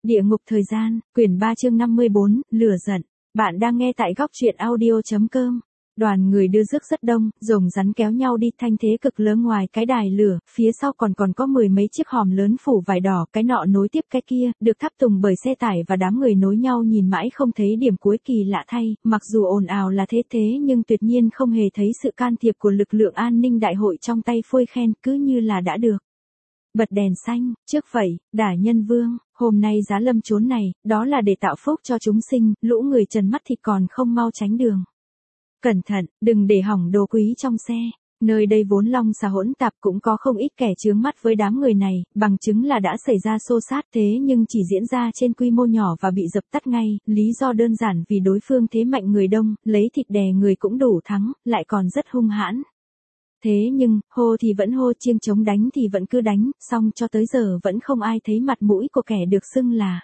Địa ngục thời gian, quyển 3 chương 54, lửa giận. Bạn đang nghe tại góc truyện audio.com. Đoàn người đưa rước rất đông, rồng rắn kéo nhau đi, thanh thế cực lớn. Ngoài cái đài lửa, phía sau còn có mười mấy chiếc hòm lớn phủ vải đỏ, cái nọ nối tiếp cái kia, được tháp tùng bởi xe tải và đám người nối nhau nhìn mãi không thấy điểm cuối. Kỳ lạ thay, mặc dù ồn ào là thế nhưng tuyệt nhiên không hề thấy sự can thiệp của lực lượng an ninh. Đại hội trong tay phôi khen cứ như là đã được bật đèn xanh, trước vậy, Đả Nhân Vương, hôm nay giá lâm chốn này, đó là để tạo phúc cho chúng sinh, lũ người trần mắt thịt còn không mau tránh đường. Cẩn thận, đừng để hỏng đồ quý trong xe. Nơi đây vốn long xà hỗn tạp, cũng có không ít kẻ chướng mắt với đám người này, bằng chứng là đã xảy ra xô xát, thế nhưng chỉ diễn ra trên quy mô nhỏ và bị dập tắt ngay. Lý do đơn giản vì đối phương thế mạnh người đông, lấy thịt đè người cũng đủ thắng, lại còn rất hung hãn. Thế nhưng, hô thì vẫn hô, chiêng trống đánh thì vẫn cứ đánh, xong cho tới giờ vẫn không ai thấy mặt mũi của kẻ được xưng là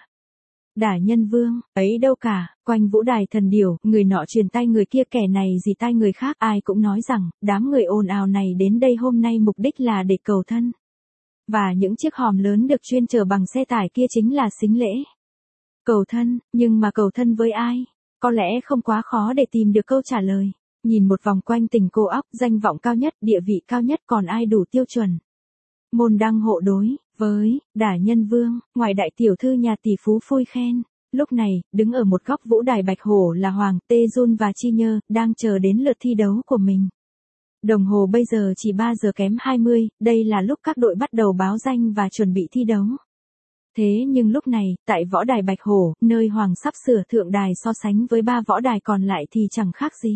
Đả Nhân Vương, ấy đâu cả. Quanh vũ đài thần điểu, người nọ truyền tai người kia, kẻ này dì tai người khác, ai cũng nói rằng, đám người ồn ào này đến đây hôm nay mục đích là để cầu thân. Và những chiếc hòm lớn được chuyên chở bằng xe tải kia chính là sính lễ. Cầu thân, nhưng mà cầu thân với ai? Có lẽ không quá khó để tìm được câu trả lời. Nhìn một vòng quanh tình cô óc, danh vọng cao nhất, địa vị cao nhất, còn ai đủ tiêu chuẩn môn đăng hộ đối với Đả Nhân Vương, ngoài đại tiểu thư nhà tỷ phú phôi khen. Lúc này, đứng ở một góc vũ đài bạch hổ là Hoàng, Tê Jun và Chi Nhơ, đang chờ đến lượt thi đấu của mình. Đồng hồ bây giờ chỉ 3 giờ kém 20, đây là lúc các đội bắt đầu báo danh và chuẩn bị thi đấu. Thế nhưng lúc này, tại võ đài bạch hổ, nơi Hoàng sắp sửa thượng đài so sánh với 3 võ đài còn lại thì chẳng khác gì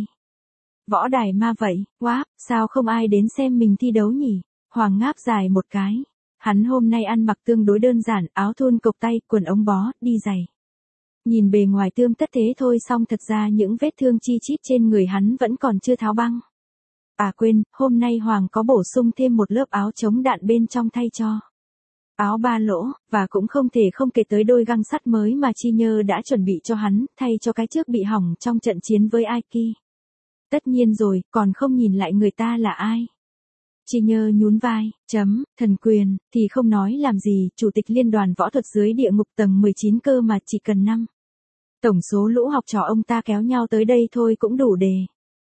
võ đài ma vậy. Wow, sao không ai đến xem mình thi đấu nhỉ? Hoàng ngáp dài một cái. Hắn hôm nay ăn mặc tương đối đơn giản, áo thun cộc tay, quần ống bó, đi giày. Nhìn bề ngoài tươm tất thế thôi, song thật ra những vết thương chi chít trên người hắn vẫn còn chưa tháo băng. À quên, hôm nay Hoàng có bổ sung thêm một lớp áo chống đạn bên trong thay cho áo ba lỗ, và cũng không thể không kể tới đôi găng sắt mới mà Chi Nhơ đã chuẩn bị cho hắn, thay cho cái trước bị hỏng trong trận chiến với Aiki. Tất nhiên rồi, còn không nhìn lại người ta là ai? Chi Nhơ nhún vai, thần quyền, thì không nói làm gì, chủ tịch liên đoàn võ thuật dưới địa ngục tầng 19 cơ mà, chỉ cần 5 tổng số lũ học trò ông ta kéo nhau tới đây thôi cũng đủ để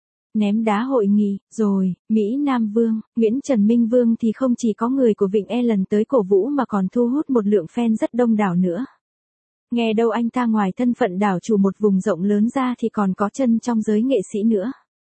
ném đá hội nghị. Rồi, Mỹ Nam Vương, Nguyễn Trần Minh Vương thì không chỉ có người của Vịnh E lần tới cổ vũ mà còn thu hút một lượng fan rất đông đảo nữa. Nghe đâu anh ta ngoài thân phận đảo chủ một vùng rộng lớn ra thì còn có chân trong giới nghệ sĩ nữa.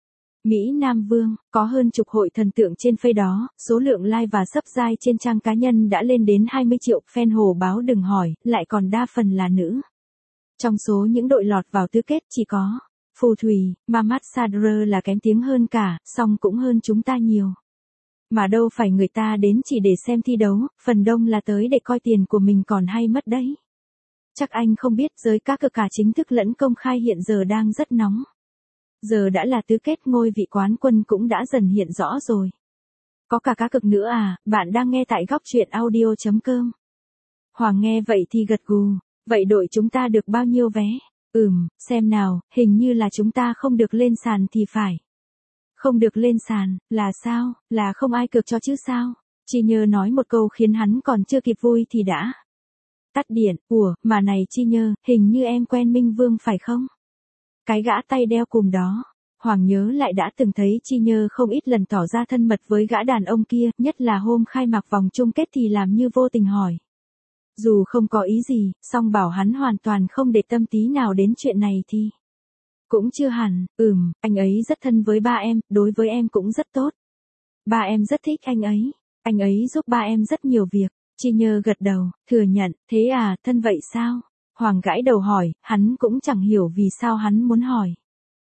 Mỹ Nam Vương, có hơn chục hội thần tượng trên phây đó, số lượng like và subscribe trên trang cá nhân đã lên đến 20 triệu, fan hồ báo đừng hỏi, lại còn đa phần là nữ. Trong số những đội lọt vào tứ kết chỉ có phù thủy, Mamad Sadr là kém tiếng hơn cả, song cũng hơn chúng ta nhiều. Mà đâu phải người ta đến chỉ để xem thi đấu, phần đông là tới để coi tiền của mình còn hay mất đấy. Chắc anh không biết giới cá cược cả chính thức lẫn công khai hiện giờ đang rất nóng. Giờ đã là tứ kết, ngôi vị quán quân cũng đã dần hiện rõ rồi. Có cả cá cược nữa à? Bạn đang nghe tại góc truyện audio.com. Hoàng nghe vậy thì gật gù. Vậy đội chúng ta được bao nhiêu vé? Xem nào, hình như là chúng ta không được lên sàn thì phải. Không được lên sàn, là sao? Là không ai cược cho chứ sao? Chi Nhơ nói một câu khiến hắn còn chưa kịp vui thì đã tắt điện. Ủa, mà này Chi Nhơ, hình như em quen Minh Vương phải không? Cái gã tay đeo cùm đó. Hoàng nhớ lại đã từng thấy Chi Nhơ không ít lần tỏ ra thân mật với gã đàn ông kia, nhất là hôm khai mạc vòng chung kết thì làm như vô tình hỏi. Dù không có ý gì, song bảo hắn hoàn toàn không để tâm tí nào đến chuyện này thì cũng chưa hẳn. Anh ấy rất thân với ba em, đối với em cũng rất tốt. Ba em rất thích anh ấy giúp ba em rất nhiều việc. Chi Nhơ gật đầu, thừa nhận, thế à, thân vậy sao? Hoàng gãi đầu hỏi, hắn cũng chẳng hiểu vì sao hắn muốn hỏi.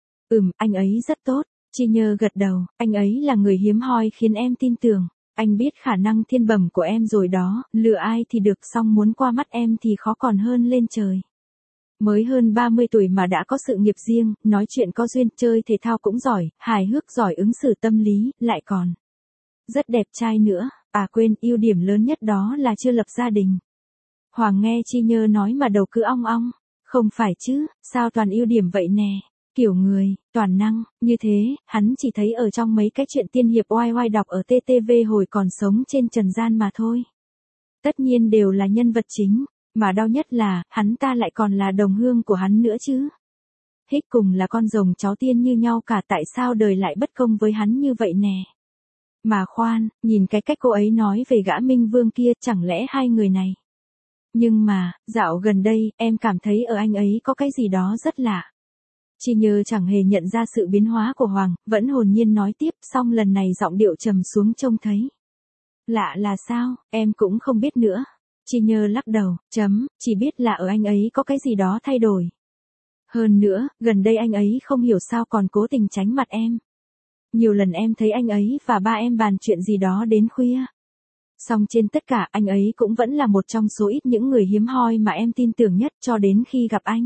Anh ấy rất tốt. Chi Nhơ gật đầu, anh ấy là người hiếm hoi khiến em tin tưởng. Anh biết khả năng thiên bẩm của em rồi đó, lừa ai thì được, song muốn qua mắt em thì khó còn hơn lên trời. Mới hơn 30 tuổi mà đã có sự nghiệp riêng, nói chuyện có duyên, chơi thể thao cũng giỏi, hài hước giỏi ứng xử tâm lý, lại còn rất đẹp trai nữa. À quên, ưu điểm lớn nhất đó là chưa lập gia đình. Hoàng nghe Chi Nhơ nói mà đầu cứ ong ong. Không phải chứ, sao toàn ưu điểm vậy nè? Kiểu người, toàn năng, như thế, hắn chỉ thấy ở trong mấy cái chuyện tiên hiệp oai oai đọc ở TTV hồi còn sống trên trần gian mà thôi. Tất nhiên đều là nhân vật chính. Mà đau nhất là, hắn ta lại còn là đồng hương của hắn nữa chứ. Hích cùng là con rồng cháu tiên như nhau cả, tại sao đời lại bất công với hắn như vậy nè. Mà khoan, nhìn cái cách cô ấy nói về gã Minh Vương kia, chẳng lẽ hai người này. Nhưng mà, dạo gần đây, em cảm thấy ở anh ấy có cái gì đó rất lạ. Chi Nhơ chẳng hề nhận ra sự biến hóa của Hoàng, vẫn hồn nhiên nói tiếp, xong lần này giọng điệu trầm xuống trông thấy. Lạ là sao, em cũng không biết nữa. Chi Nhơ lắc đầu, chỉ biết là ở anh ấy có cái gì đó thay đổi. Hơn nữa, gần đây anh ấy không hiểu sao còn cố tình tránh mặt em. Nhiều lần em thấy anh ấy và ba em bàn chuyện gì đó đến khuya. Song trên tất cả anh ấy cũng vẫn là một trong số ít những người hiếm hoi mà em tin tưởng nhất cho đến khi gặp anh.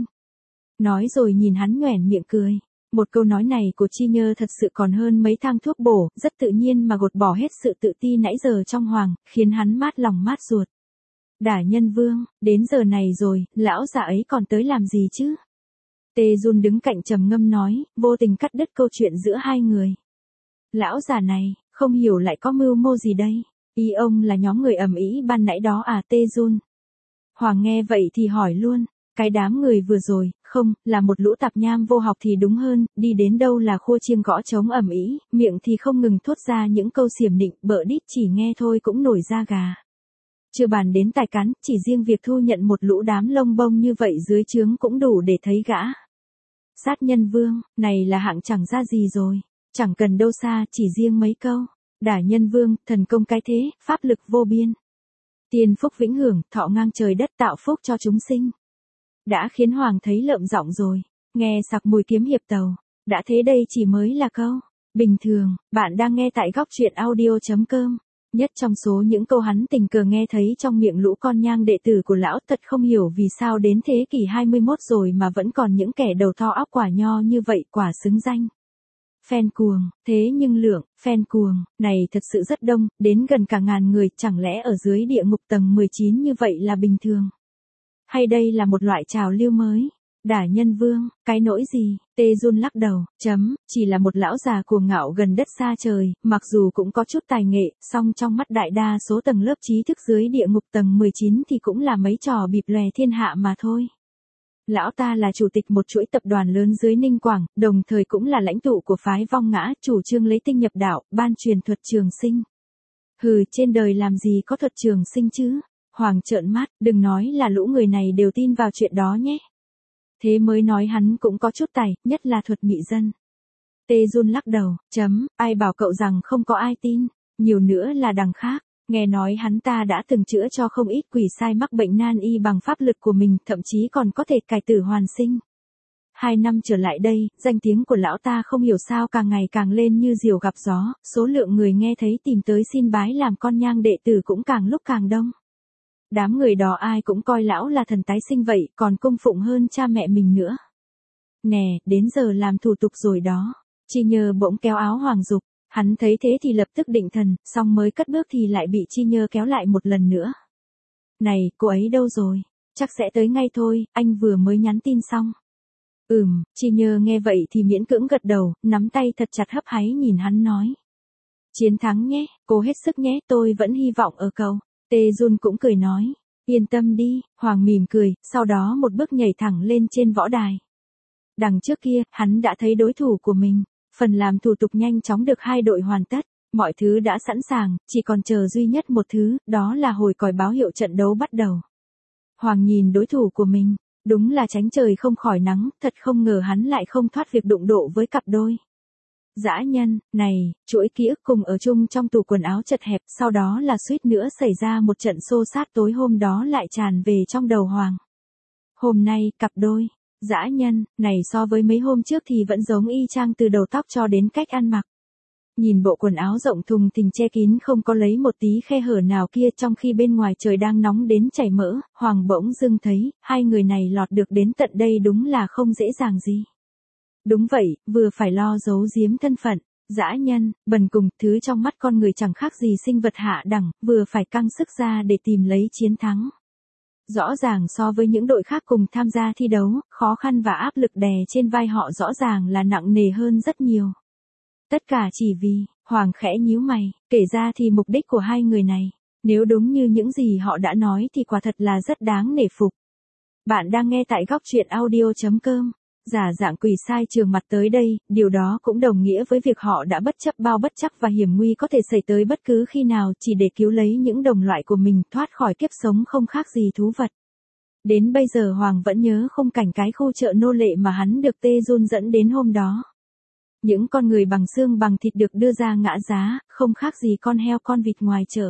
Nói rồi nhìn hắn nhoẻn miệng cười. Một câu nói này của Chi Nhơ thật sự còn hơn mấy thang thuốc bổ, rất tự nhiên mà gột bỏ hết sự tự ti nãy giờ trong Hoàng, khiến hắn mát lòng mát ruột. Đả Nhân Vương, đến giờ này rồi, lão già ấy còn tới làm gì chứ? Tê Jun đứng cạnh trầm ngâm nói, vô tình cắt đứt câu chuyện giữa hai người. Lão già này, không hiểu lại có mưu mô gì đây? Ý ông là nhóm người ầm ĩ ban nãy đó à Tê Jun? Hoàng nghe vậy thì hỏi luôn, cái đám người vừa rồi, không, là một lũ tạp nham vô học thì đúng hơn, đi đến đâu là khua chiêng gõ trống ầm ĩ, miệng thì không ngừng thốt ra những câu xiểm nịnh, bợ đít chỉ nghe thôi cũng nổi da gà. Chưa bàn đến tài cán, chỉ riêng việc thu nhận một lũ đám lông bông như vậy dưới trướng cũng đủ để thấy gã. Sát nhân vương, này là hạng chẳng ra gì rồi, chẳng cần đâu xa, chỉ riêng mấy câu. Đả Nhân Vương, thần công cái thế, pháp lực vô biên. Tiên phúc vĩnh hưởng, thọ ngang trời đất tạo phúc cho chúng sinh. Đã khiến Hoàng thấy lợm giọng rồi, nghe sặc mùi kiếm hiệp tàu. Đã thế đây chỉ mới là câu bình thường. Bạn đang nghe tại góc truyện audio.com. Nhất trong số những câu hắn tình cờ nghe thấy trong miệng lũ con nhang đệ tử của lão, thật không hiểu vì sao đến thế kỷ 21 rồi mà vẫn còn những kẻ đầu to óc quả nho như vậy, quả xứng danh. Fan cuồng, thế nhưng lượng fan cuồng này thật sự rất đông, đến gần cả ngàn người, chẳng lẽ ở dưới địa ngục tầng 19 như vậy là bình thường? Hay đây là một loại trào lưu mới? Đả Nhân Vương, cái nỗi gì? Tê Jun lắc đầu, chỉ là một lão già cuồng ngạo gần đất xa trời, mặc dù cũng có chút tài nghệ, song trong mắt đại đa số tầng lớp trí thức dưới địa ngục tầng 19 thì cũng là mấy trò bịp lòe thiên hạ mà thôi. Lão ta là chủ tịch một chuỗi tập đoàn lớn dưới Ninh Quảng, đồng thời cũng là lãnh tụ của phái Vong Ngã, chủ trương lấy tinh nhập đạo, ban truyền thuật trường sinh. Hừ, trên đời làm gì có thuật trường sinh chứ? Hoàng trợn mắt, đừng nói là lũ người này đều tin vào chuyện đó nhé. Thế mới nói hắn cũng có chút tài, nhất là thuật mị dân. Tê Jun lắc đầu, ai bảo cậu rằng không có ai tin, nhiều nữa là đằng khác. Nghe nói hắn ta đã từng chữa cho không ít quỷ sai mắc bệnh nan y bằng pháp lực của mình, thậm chí còn có thể cải tử hoàn sinh. 2 năm trở lại đây, danh tiếng của lão ta không hiểu sao càng ngày càng lên như diều gặp gió, số lượng người nghe thấy tìm tới xin bái làm con nhang đệ tử cũng càng lúc càng đông. Đám người đó ai cũng coi lão là thần tái sinh vậy, còn cung phụng hơn cha mẹ mình nữa. Nè, đến giờ làm thủ tục rồi đó. Chi Nhơ bỗng kéo áo Hoàng dục. Hắn thấy thế thì lập tức định thần, xong mới cất bước thì lại bị Chi Nhơ kéo lại một lần nữa. Này, cô ấy đâu rồi? Chắc sẽ tới ngay thôi, anh vừa mới nhắn tin xong. Chi Nhơ nghe vậy thì miễn cưỡng gật đầu, nắm tay thật chặt hấp háy nhìn hắn nói. Chiến thắng nhé, cố hết sức nhé, tôi vẫn hy vọng ở cậu. Tê Jun cũng cười nói. Yên tâm đi, Hoàng mỉm cười, sau đó một bước nhảy thẳng lên trên võ đài. Đằng trước kia, hắn đã thấy đối thủ của mình. Phần làm thủ tục nhanh chóng được hai đội hoàn tất, mọi thứ đã sẵn sàng, chỉ còn chờ duy nhất một thứ, đó là hồi còi báo hiệu trận đấu bắt đầu. Hoàng nhìn đối thủ của mình, đúng là tránh trời không khỏi nắng, thật không ngờ hắn lại không thoát việc đụng độ với cặp đôi. Dã nhân, này, chuỗi ký ức cùng ở chung trong tủ quần áo chật hẹp, sau đó là suýt nữa xảy ra một trận xô xát tối hôm đó lại tràn về trong đầu Hoàng. Hôm nay, cặp đôi. Dã nhân, này so với mấy hôm trước thì vẫn giống y chang từ đầu tóc cho đến cách ăn mặc. Nhìn bộ quần áo rộng thùng thình che kín không có lấy một tí khe hở nào kia, trong khi bên ngoài trời đang nóng đến chảy mỡ, Hoàng bỗng dưng thấy, hai người này lọt được đến tận đây đúng là không dễ dàng gì. Đúng vậy, vừa phải lo giấu giếm thân phận, dã nhân, bần cùng, thứ trong mắt con người chẳng khác gì sinh vật hạ đẳng, vừa phải căng sức ra để tìm lấy chiến thắng. Rõ ràng so với những đội khác cùng tham gia thi đấu, khó khăn và áp lực đè trên vai họ rõ ràng là nặng nề hơn rất nhiều. Tất cả chỉ vì, Hoàng khẽ nhíu mày, kể ra thì mục đích của hai người này, Nếu đúng như những gì họ đã nói thì quả thật là rất đáng nể phục. Bạn đang nghe tại góc truyện audio.com. Giả dạng quỷ sai trường mặt tới đây, điều đó cũng đồng nghĩa với việc họ đã bất chấp bao bất trắc và hiểm nguy có thể xảy tới bất cứ khi nào chỉ để cứu lấy những đồng loại của mình thoát khỏi kiếp sống không khác gì thú vật. Đến bây giờ Hoàng vẫn nhớ khung cảnh cái khu chợ nô lệ mà hắn được Tê Jun dẫn đến hôm đó. Những con người bằng xương bằng thịt được đưa ra ngã giá, không khác gì con heo con vịt ngoài chợ.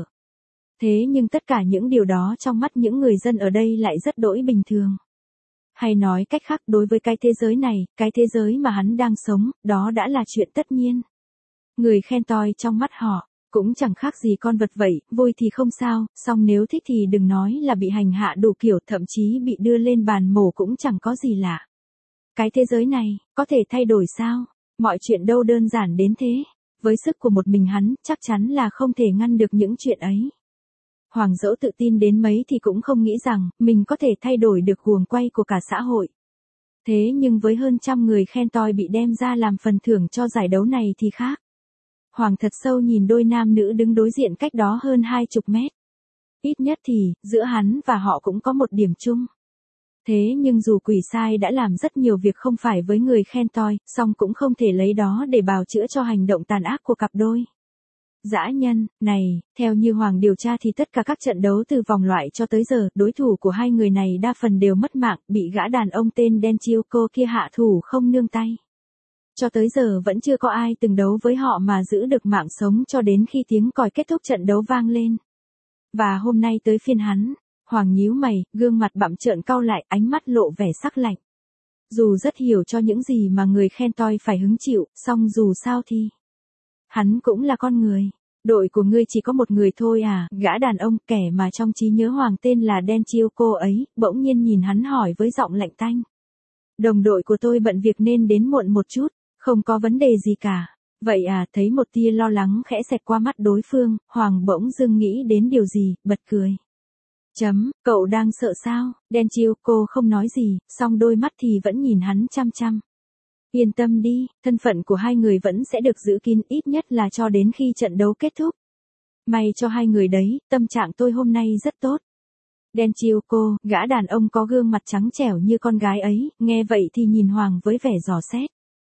Thế nhưng tất cả những điều đó trong mắt những người dân ở đây lại rất đỗi bình thường. Hay nói cách khác, đối với cái thế giới này, cái thế giới mà hắn đang sống, đó đã là chuyện tất nhiên. Người khen toi trong mắt họ, cũng chẳng khác gì con vật vậy, vui thì không sao, song nếu thích thì đừng nói là bị hành hạ đủ kiểu, thậm chí bị đưa lên bàn mổ cũng chẳng có gì lạ. Cái thế giới này, có thể thay đổi sao? Mọi chuyện đâu đơn giản đến thế. Với sức của một mình hắn, chắc chắn là không thể ngăn được những chuyện ấy. Hoàng dẫu tự tin đến mấy thì cũng không nghĩ rằng mình có thể thay đổi được guồng quay của cả xã hội. Thế nhưng với hơn trăm người khen toi bị đem ra làm phần thưởng cho giải đấu này thì khác. Hoàng thật sâu nhìn đôi nam nữ đứng đối diện cách đó hơn 20 mét. Ít nhất thì, giữa hắn và họ cũng có một điểm chung. Thế nhưng dù quỷ sai đã làm rất nhiều việc không phải với người khen toi, song cũng không thể lấy đó để bào chữa cho hành động tàn ác của cặp đôi. Dã nhân, này, theo như Hoàng điều tra thì tất cả các trận đấu từ vòng loại cho tới giờ, đối thủ của hai người này đa phần đều mất mạng, bị gã đàn ông tên Den Chioko kia hạ thủ không nương tay. Cho tới giờ vẫn chưa có ai từng đấu với họ mà giữ được mạng sống cho đến khi tiếng còi kết thúc trận đấu vang lên. Và hôm nay tới phiên hắn. Hoàng nhíu mày, gương mặt bặm trợn cau lại, ánh mắt lộ vẻ sắc lạnh. Dù rất hiểu cho những gì mà người khen toi phải hứng chịu, song dù sao thì hắn cũng là con người. Đội của ngươi chỉ có một người thôi à? Gã đàn ông, kẻ mà trong trí nhớ Hoàng tên là Den Chioko ấy, bỗng nhiên nhìn hắn hỏi với giọng lạnh tanh. Đồng đội của tôi bận việc nên đến muộn một chút, không có vấn đề gì cả. Vậy à? Thấy một tia lo lắng khẽ xẹt qua mắt đối phương, Hoàng bỗng dưng nghĩ đến điều gì, bật cười. Cậu đang sợ sao? Den Chioko không nói gì, song đôi mắt thì vẫn nhìn hắn chăm chăm. Yên tâm đi, thân phận của hai người vẫn sẽ được giữ kín ít nhất là cho đến khi trận đấu kết thúc. May cho hai người đấy, tâm trạng tôi hôm nay rất tốt. Den Chioko, gã đàn ông có gương mặt trắng trẻo như con gái ấy, nghe vậy thì nhìn Hoàng với vẻ dò xét.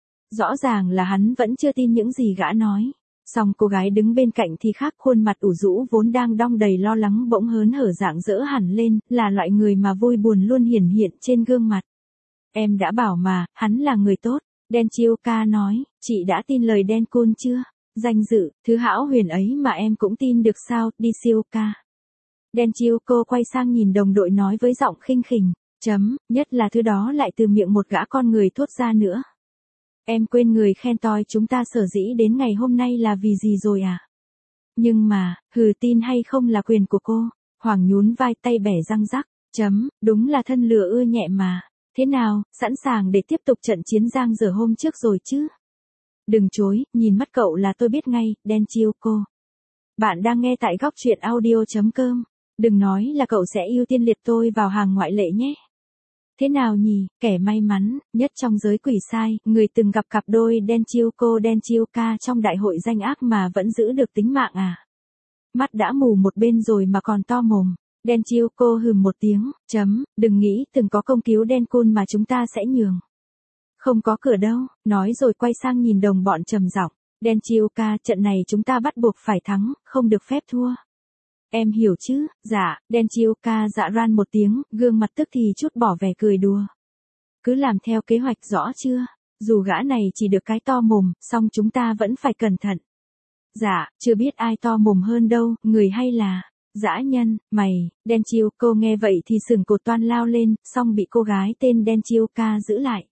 Rõ ràng là hắn vẫn chưa tin những gì gã nói. Song cô gái đứng bên cạnh thì khác, khuôn mặt ủ rũ vốn đang đong đầy lo lắng bỗng hớn hở rạng rỡ hẳn lên, là loại người mà vui buồn luôn hiển hiện trên gương mặt. Em đã bảo mà, hắn là người tốt, Den Chioko nói, chị đã tin lời Den Kun chưa? Danh dự, thứ hão huyền ấy mà em cũng tin được sao, đi Chioko. Den Chioko quay sang nhìn đồng đội nói với giọng khinh khỉnh, nhất là thứ đó lại từ miệng một gã con người thốt ra nữa. Em quên người khen toi chúng ta sở dĩ đến ngày hôm nay là vì gì rồi à? Nhưng mà, tin hay không là quyền của cô. Hoàng nhún vai, tay bẻ răng rắc, đúng là thân lừa ưa nhẹ mà. Thế nào, sẵn sàng để tiếp tục trận chiến giang dở hôm trước rồi chứ? Đừng chối, nhìn mắt cậu là tôi biết ngay, Den Chioko. Bạn đang nghe tại góc truyện audio.com. Đừng nói là cậu sẽ ưu tiên liệt tôi vào hàng ngoại lệ nhé. Thế nào nhỉ, kẻ may mắn nhất trong giới quỷ sai, người từng gặp cặp đôi Den Chioko trong đại hội danh ác mà vẫn giữ được tính mạng à? Mắt đã mù một bên rồi mà còn to mồm. Den Chioko hừm một tiếng, đừng nghĩ từng có công cứu Den Kun mà chúng ta sẽ nhường. Không có cửa đâu, nói rồi quay sang nhìn đồng bọn trầm giọng. Den Chioko, trận này chúng ta bắt buộc phải thắng, không được phép thua. Em hiểu chứ? Dạ, Den Chioko dạ ran một tiếng, gương mặt tức thì chút bỏ vẻ cười đùa. Cứ làm theo kế hoạch rõ chưa? Dù gã này chỉ được cái to mồm, song chúng ta vẫn phải cẩn thận. Dạ, chưa biết ai to mồm hơn đâu, người hay là dã nhân, mày. Den Chioko nghe vậy thì sừng cột toan lao lên, song bị cô gái tên Den Chioko giữ lại.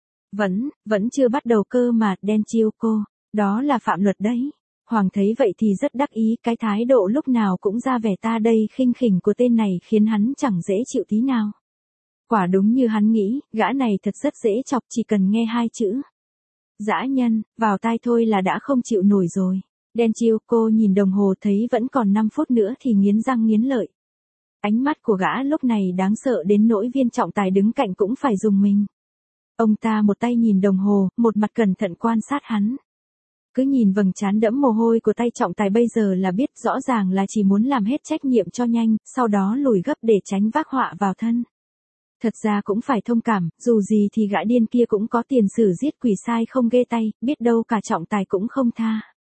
Vẫn chưa bắt đầu cơ mà, Den Chioko, đó là phạm luật đấy. Hoàng thấy vậy thì rất đắc ý, cái thái độ lúc nào cũng ra vẻ ta đây khinh khỉnh của tên này khiến hắn chẳng dễ chịu tí nào. Quả đúng như hắn nghĩ, gã này thật rất dễ chọc, chỉ cần nghe hai chữ dã nhân vào tai thôi là đã không chịu nổi rồi. Den Chioko nhìn đồng hồ thấy vẫn còn 5 phút nữa thì nghiến răng nghiến lợi. Ánh mắt của gã lúc này đáng sợ đến nỗi viên trọng tài đứng cạnh cũng phải dùng mình. Ông ta một tay nhìn đồng hồ, một mặt cẩn thận quan sát hắn. Cứ nhìn vầng trán đẫm mồ hôi của tay trọng tài bây giờ là biết rõ ràng là chỉ muốn làm hết trách nhiệm cho nhanh, sau đó lùi gấp để tránh vác họa vào thân. Thật ra cũng phải thông cảm, dù gì thì gã điên kia cũng có tiền sử giết quỷ sai không ghê tay, biết đâu cả trọng tài cũng không tha.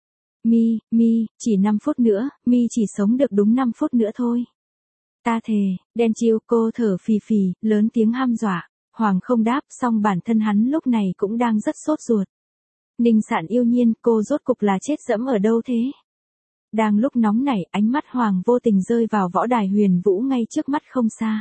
Mi, chỉ 5 phút nữa, Mi chỉ sống được đúng 5 phút nữa thôi. Ta thề, đen chiêu cô thở phì phì, lớn tiếng hăm dọa. Hoàng không đáp, song bản thân hắn lúc này cũng đang rất sốt ruột. Ninh Sạn yêu nhiên, cô rốt cục là chết dẫm ở đâu thế? Đang lúc nóng nảy, ánh mắt Hoàng vô tình rơi vào võ đài Huyền Vũ ngay trước mắt không xa.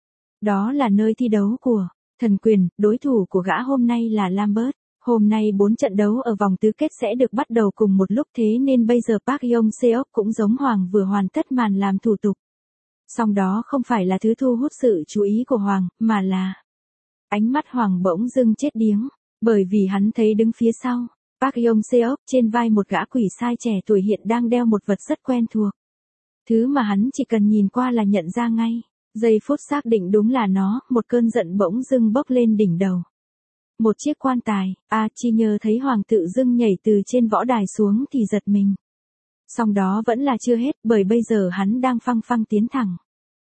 Đó là nơi thi đấu của Thần Quyền, đối thủ của gã hôm nay là Lambert. Hôm nay 4 trận đấu ở vòng tứ kết sẽ được bắt đầu cùng một lúc, thế nên bây giờ Park Yong-seok cũng giống Hoàng vừa hoàn tất màn làm thủ tục. Song đó không phải là thứ thu hút sự chú ý của Hoàng, mà là... Ánh mắt Hoàng bỗng dưng chết điếng, bởi vì hắn thấy đứng phía sau, Park Yong-seok trên vai một gã quỷ sai trẻ tuổi hiện đang đeo một vật rất quen thuộc. Thứ mà hắn chỉ cần nhìn qua là nhận ra ngay. Giây phút xác định đúng là nó, một cơn giận bỗng dưng bốc lên đỉnh đầu. Một chiếc quan tài, Chi Nhơ thấy Hoàng tự dưng nhảy từ trên võ đài xuống thì giật mình. Song đó vẫn là chưa hết, bởi bây giờ hắn đang phăng phăng tiến thẳng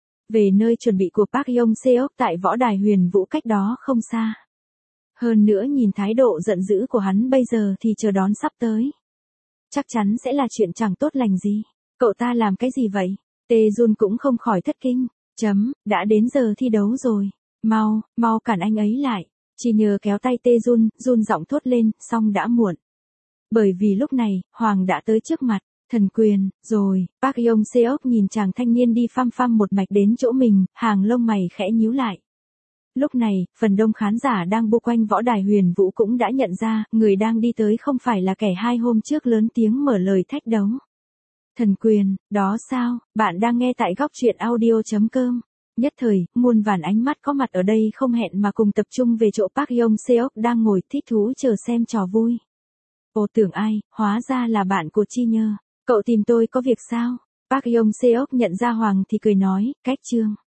về nơi chuẩn bị của Park Yong-seok tại võ đài Huyền Vũ cách đó không xa. Hơn nữa nhìn thái độ giận dữ của hắn bây giờ thì chờ đón sắp tới. Chắc chắn sẽ là chuyện chẳng tốt lành gì. Cậu ta làm cái gì vậy? Tae Jun cũng không khỏi thất kinh. Đã đến giờ thi đấu rồi. Mau cản anh ấy lại. Chỉ nhờ kéo tay Tae Jun, run giọng thốt lên, song đã muộn. Bởi vì lúc này, Hoàng đã tới trước mặt. Thần Quyền, rồi, Park Yong-seok nhìn chàng thanh niên đi phăm phăm một mạch đến chỗ mình, hàng lông mày khẽ nhíu lại. Lúc này, phần đông khán giả đang bu quanh võ đài Huyền Vũ cũng đã nhận ra, người đang đi tới không phải là kẻ 2 hôm trước lớn tiếng mở lời thách đấu. Thần Quyền, đó sao, bạn đang nghe tại góc truyện audio.com. Nhất thời, muôn vàn ánh mắt có mặt ở đây không hẹn mà cùng tập trung về chỗ Park Yong-seok đang ngồi thích thú chờ xem trò vui. Ồ, tưởng ai, hóa ra là bạn của Chi Nhơ. Cậu tìm tôi có việc sao? Park Yong-seok nhận ra Hoàng thì cười nói, cách chương.